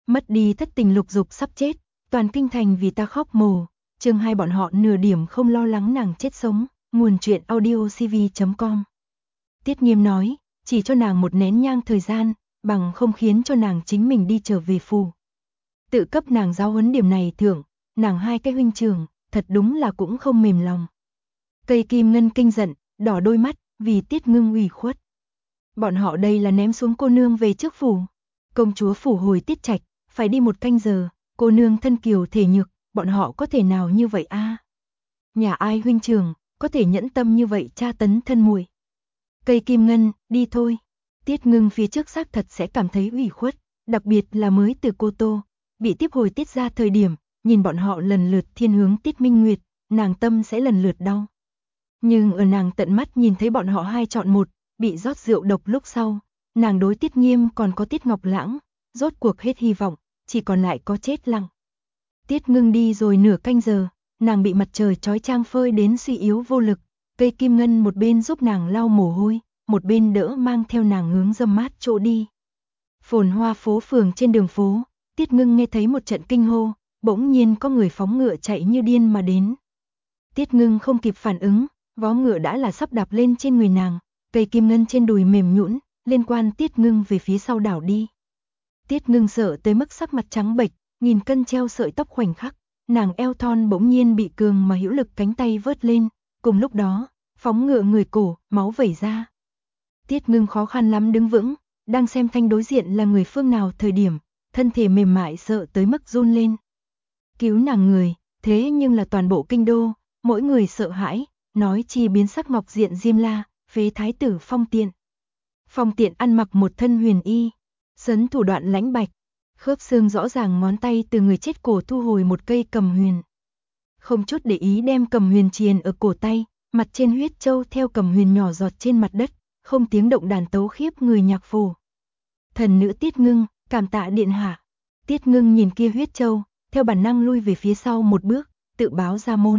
Mất đi thất tình lục dục sắp chết, toàn kinh thành vì ta khóc mồ. Chương 2 bọn họ nửa điểm không lo lắng nàng chết sống. Nguồn truyện audiocv.com. Tiết Nghiêm nói, chỉ cho nàng một nén nhang thời gian, bằng không khiến cho nàng chính mình đi trở về phủ. Tự cấp nàng giáo huấn điểm này thưởng, nàng hai cái huynh trưởng, thật đúng là cũng không mềm lòng. Cây Kim Ngân kinh giận, đỏ đôi mắt, vì Tiết Ngưng ủy khuất. Bọn họ đây là ném xuống cô nương về trước phủ. Công chúa phủ hồi Tiết Trạch, phải đi 1 canh giờ, cô nương thân kiều thể nhược, bọn họ có thể nào như vậy a? Nhà ai huynh trưởng có thể nhẫn tâm như vậy tra tấn thân muội. Cây Kim Ngân, đi thôi. Tiết Ngưng phía trước xác thật sẽ cảm thấy ủy khuất, đặc biệt là mới từ Cô Tô, bị tiếp hồi Tiết ra thời điểm, nhìn bọn họ lần lượt thiên hướng Tiết Minh Nguyệt, nàng tâm sẽ lần lượt đau. Nhưng ở nàng tận mắt nhìn thấy bọn họ hai chọn một, bị rót rượu độc lúc sau, nàng đối Tiết Nghiêm còn có Tiết Ngọc Lãng, rốt cuộc hết hy vọng, chỉ còn lại có chết lặng. Tiết Ngưng đi rồi nửa canh giờ, nàng bị mặt trời chói chang phơi đến suy yếu vô lực, cây Kim Ngân một bên giúp nàng lau mồ hôi, một bên đỡ mang theo nàng hướng râm mát chỗ đi. Phồn hoa phố phường trên đường phố, Tiết Ngưng nghe thấy một trận kinh hô, bỗng nhiên có người phóng ngựa chạy như điên mà đến. Tiết Ngưng không kịp phản ứng, vó ngựa đã là sắp đạp lên trên người nàng, cây Kim Ngân trên đùi mềm nhũn, liên quan Tiết Ngưng về phía sau đảo đi. Tiết Ngưng sợ tới mức sắc mặt trắng bệch, nghìn cân treo sợi tóc khoảnh khắc, nàng eo thon bỗng nhiên bị cường mà hữu lực cánh tay vớt lên, cùng lúc đó, phóng ngựa người cổ, máu vẩy ra. Tiết Ngưng khó khăn lắm đứng vững, đang xem thanh đối diện là người phương nào thời điểm, thân thể mềm mại sợ tới mức run lên. Cứu nàng người, thế nhưng là toàn bộ kinh đô, mỗi người sợ hãi, nói chi biến sắc Ngọc Diện Diêm La, phế thái tử Phong Tiện. Phong Tiện ăn mặc một thân huyền y, sấn thủ đoạn lãnh bạch, khớp xương rõ ràng ngón tay từ người chết cổ thu hồi một cây cầm huyền. Không chút để ý đem cầm huyền triền ở cổ tay, mặt trên huyết châu theo cầm huyền nhỏ giọt trên mặt đất, không tiếng động đàn tấu khiếp người nhạc phổ. Thần nữ Tiết Ngưng, cảm tạ điện hạ. Tiết Ngưng nhìn kia huyết châu, theo bản năng lui về phía sau một bước, tự báo ra môn.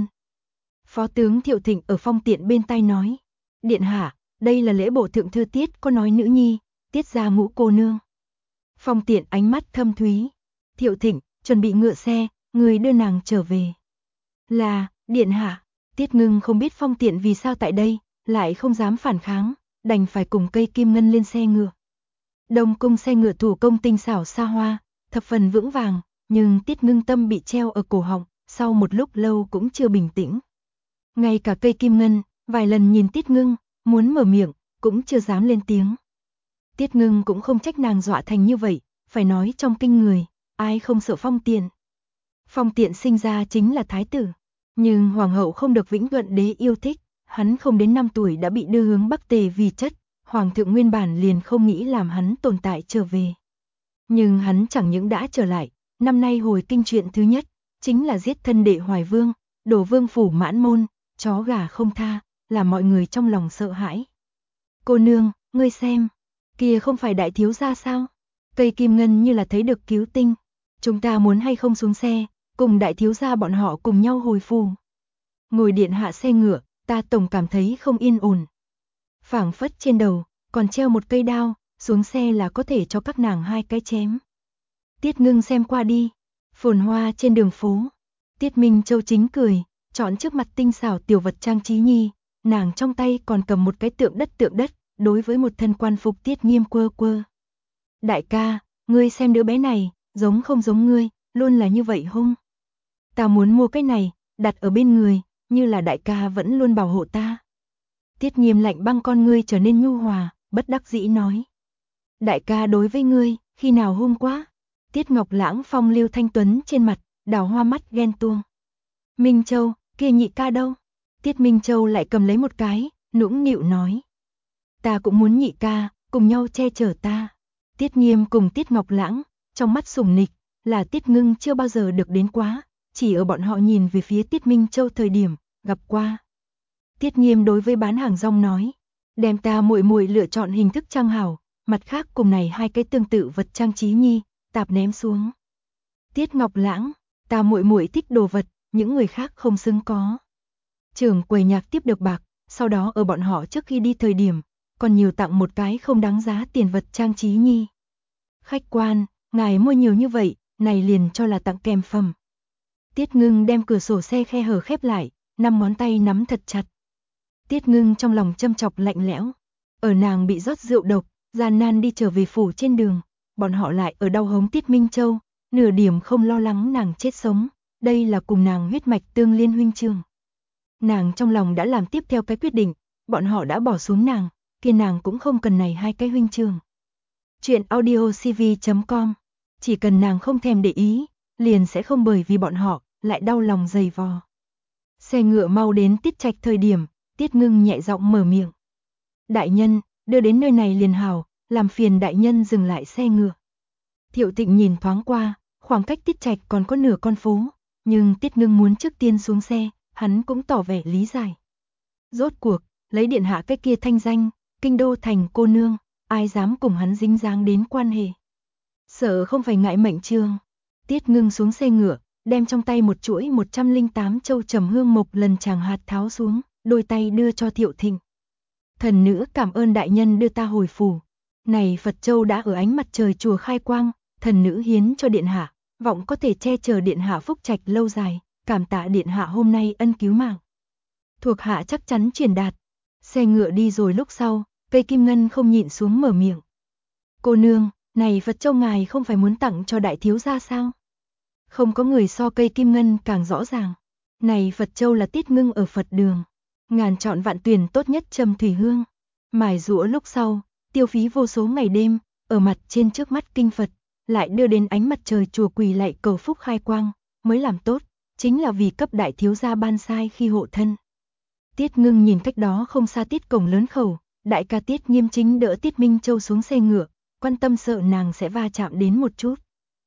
Phó tướng Thiệu Thịnh ở Phong Tiện bên tai nói, điện hạ, đây là lễ bộ thượng thư Tiết có nói nữ nhi, Tiết gia ngũ cô nương. Phong Tiện ánh mắt thâm thúy. Thiệu Thịnh, chuẩn bị ngựa xe, người đưa nàng trở về. Là, điện hạ. Tiết Ngưng không biết Phong Tiện vì sao tại đây, lại không dám phản kháng, đành phải cùng cây Kim Ngân lên xe ngựa. Đông cung xe ngựa thủ công tinh xảo xa hoa, thập phần vững vàng, nhưng Tiết Ngưng tâm bị treo ở cổ họng, sau một lúc lâu cũng chưa bình tĩnh. Ngay cả cây Kim Ngân, vài lần nhìn Tiết Ngưng, muốn mở miệng, cũng chưa dám lên tiếng. Tiết Ngưng cũng không trách nàng dọa thành như vậy, phải nói trong kinh người, ai không sợ Phong Tiện. Phong Tiện sinh ra chính là thái tử, nhưng hoàng hậu không được Vĩnh Thuận đế yêu thích, hắn không đến 5 tuổi đã bị đưa hướng Bắc Tề vì chất, hoàng thượng nguyên bản liền không nghĩ làm hắn tồn tại trở về. Nhưng hắn chẳng những đã trở lại, năm nay hồi kinh chuyện thứ nhất, chính là giết thân đệ Hoài Vương, đổ vương phủ mãn môn, chó gà không tha, làm mọi người trong lòng sợ hãi. Cô nương, ngươi xem, kia không phải đại thiếu gia sao? Cây Kim Ngân như là thấy được cứu tinh. Chúng ta muốn hay không xuống xe, cùng đại thiếu gia bọn họ cùng nhau hồi phủ. Ngồi điện hạ xe ngựa, ta tổng cảm thấy không yên ổn. Phảng phất trên đầu, còn treo một cây đao, xuống xe là có thể cho các nàng hai cái chém. Tiết Ngưng xem qua đi, phồn hoa trên đường phố. Tiết Minh Châu chính cười, chọn trước mặt tinh xảo tiểu vật trang trí nhi, nàng trong tay còn cầm một cái tượng đất, đối với một thân quan phục Tiết Nghiêm quơ quơ. Đại ca, ngươi xem đứa bé này, giống không giống ngươi, luôn là như vậy hung. Ta muốn mua cái này, đặt ở bên người, như là đại ca vẫn luôn bảo hộ ta. Tiết Nghiêm lạnh băng con ngươi trở nên nhu hòa, bất đắc dĩ nói. Đại ca đối với ngươi, khi nào hung quá? Tiết Ngọc Lãng phong lưu thanh tuấn trên mặt, đào hoa mắt ghen tuông. Minh Châu, kia nhị ca đâu? Tiết Minh Châu lại cầm lấy một cái, nũng nịu nói. Ta cũng muốn nhị ca, cùng nhau che chở ta. Tiết Nghiêm cùng Tiết Ngọc Lãng, trong mắt sủng nịch, là Tiết Ngưng chưa bao giờ được đến quá, chỉ ở bọn họ nhìn về phía Tiết Minh Châu thời điểm, gặp qua. Tiết Nghiêm đối với bán hàng rong nói, đem ta muội muội lựa chọn hình thức trang hảo, mặt khác cùng này hai cái tương tự vật trang trí nhi, tạp ném xuống. Tiết Ngọc Lãng, ta muội muội thích đồ vật, những người khác không xứng có. Trưởng quầy nhạc tiếp được bạc, sau đó ở bọn họ trước khi đi thời điểm, còn nhiều tặng một cái không đáng giá tiền vật trang trí nhi. Khách quan, ngài mua nhiều như vậy, này liền cho là tặng kèm phẩm. Tiết Ngưng đem cửa sổ xe khe hở khép lại, 5 ngón tay nắm thật chặt. Tiết Ngưng trong lòng châm chọc lạnh lẽo. Ở nàng bị rót rượu độc, gian nan đi trở về phủ trên đường, bọn họ lại ở đau hống Tiết Minh Châu, nửa điểm không lo lắng nàng chết sống, đây là cùng nàng huyết mạch tương liên huynh chương. Nàng trong lòng đã làm tiếp theo cái quyết định, bọn họ đã bỏ xuống nàng, kia nàng cũng không cần này 2 cái huynh chương. Chuyện audiocv.com, chỉ cần nàng không thèm để ý, liền sẽ không bởi vì bọn họ lại đau lòng dày vò. Xe ngựa mau đến Tiết Trạch thời điểm, Tiết Ngưng nhẹ giọng mở miệng. Đại nhân, đưa đến nơi này liền hảo, làm phiền đại nhân dừng lại xe ngựa. Thiệu Tịnh nhìn thoáng qua, khoảng cách Tiết Trạch còn có nửa con phố, nhưng Tiết Ngưng muốn trước tiên xuống xe, hắn cũng tỏ vẻ lý giải. Rốt cuộc, lấy điện hạ cái kia thanh danh, kinh đô thành cô nương, ai dám cùng hắn dính dáng đến quan hệ. Sợ không phải ngại mệnh trương. Tiết Ngưng xuống xe ngựa, đem trong tay một chuỗi 108 châu trầm hương mộc lần chàng hạt tháo xuống, đôi tay đưa cho Thiệu Thịnh. Thần nữ cảm ơn đại nhân đưa ta hồi phủ. Này Phật châu đã ở ánh mặt trời chùa khai quang, thần nữ hiến cho điện hạ, vọng có thể che chở điện hạ phúc trạch lâu dài, cảm tạ điện hạ hôm nay ân cứu mạng. Thuộc hạ chắc chắn truyền đạt. Xe ngựa đi rồi lúc sau, cây kim ngân không nhịn xuống mở miệng. Cô nương, này Phật châu ngài không phải muốn tặng cho đại thiếu gia sao? Không có người so cây kim ngân càng rõ ràng. Này Phật châu là Tiết Ngưng ở Phật đường, ngàn chọn vạn tuyển tốt nhất trầm thủy hương. Mài rũa lúc sau, tiêu phí vô số ngày đêm, ở mặt trên trước mắt kinh Phật, lại đưa đến ánh mặt trời chùa quỳ lạy cầu phúc khai quang, mới làm tốt, chính là vì cấp đại thiếu gia ban sai khi hộ thân. Tiết Ngưng nhìn cách đó không xa Tiết cổng lớn khẩu, đại ca Tiết Nghiêm chính đỡ Tiết Minh Châu xuống xe ngựa, quan tâm sợ nàng sẽ va chạm đến một chút.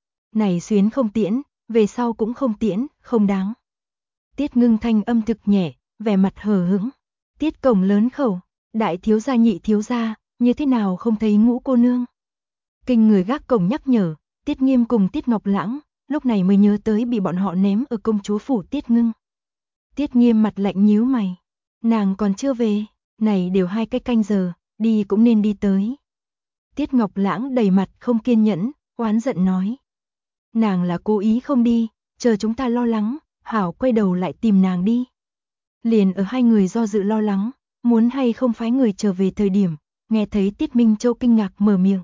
Này xuyến không tiễn, về sau cũng không tiễn, không đáng. Tiết Ngưng thanh âm thực nhẹ, vẻ mặt hờ hững. Tiết cổng lớn khẩu, đại thiếu gia nhị thiếu gia, như thế nào không thấy Ngũ cô nương? Kinh người gác cổng nhắc nhở, Tiết Nghiêm cùng Tiết Ngọc Lãng, lúc này mới nhớ tới bị bọn họ ném ở công chúa phủ Tiết Ngưng. Tiết Nghiêm mặt lạnh nhíu mày, nàng còn chưa về, này đều 2 cái canh giờ, đi cũng nên đi tới. Tiết Ngọc Lãng đầy mặt không kiên nhẫn, oán giận nói. Nàng là cố ý không đi, chờ chúng ta lo lắng, hảo quay đầu lại tìm nàng đi. Liền ở 2 người do dự lo lắng, muốn hay không phái người trở về thời điểm, nghe thấy Tiết Minh Châu kinh ngạc mở miệng.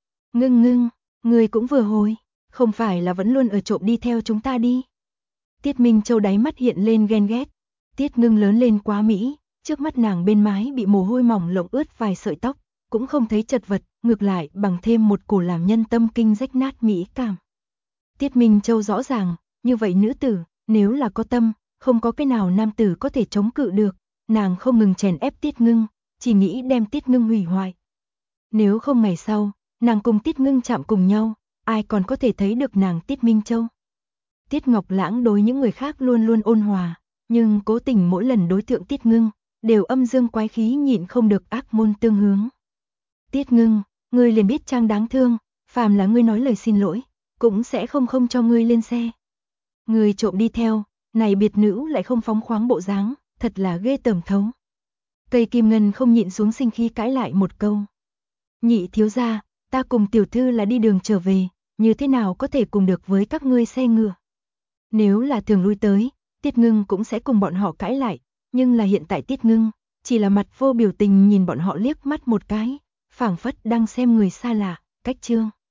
Ngưng, người cũng vừa hồi, không phải là vẫn luôn ở trộm đi theo chúng ta đi. Tiết Minh Châu đáy mắt hiện lên ghen ghét. Tiết Ngưng lớn lên quá mỹ, trước mắt nàng bên mái bị mồ hôi mỏng lộng ướt vài sợi tóc, cũng không thấy chật vật, ngược lại bằng thêm một cổ làm nhân tâm kinh rách nát mỹ cảm. Tiết Minh Châu rõ ràng, như vậy nữ tử, nếu là có tâm, không có cái nào nam tử có thể chống cự được, nàng không ngừng chèn ép Tiết Ngưng, chỉ nghĩ đem Tiết Ngưng hủy hoại. Nếu không ngày sau, nàng cùng Tiết Ngưng chạm cùng nhau, ai còn có thể thấy được nàng Tiết Minh Châu. Tiết Ngọc Lãng đối những người khác luôn luôn ôn hòa, nhưng cố tình mỗi lần đối thượng Tiết Ngưng, đều âm dương quái khí nhịn không được ác môn tương hướng. Tiết Ngưng, ngươi liền biết trang đáng thương, phàm là ngươi nói lời xin lỗi, cũng sẽ không cho ngươi lên xe. Ngươi trộm đi theo, này biệt nữ lại không phóng khoáng bộ dáng, thật là ghê tởm thấu. Cây kim ngân không nhịn xuống sinh khí cãi lại một câu. Nhị thiếu gia, ta cùng tiểu thư là đi đường trở về, như thế nào có thể cùng được với các ngươi xe ngựa. Nếu là thường lui tới, Tiết Ngưng cũng sẽ cùng bọn họ cãi lại, nhưng là hiện tại Tiết Ngưng, chỉ là mặt vô biểu tình nhìn bọn họ liếc mắt một cái, phảng phất đang xem người xa lạ, cách trương.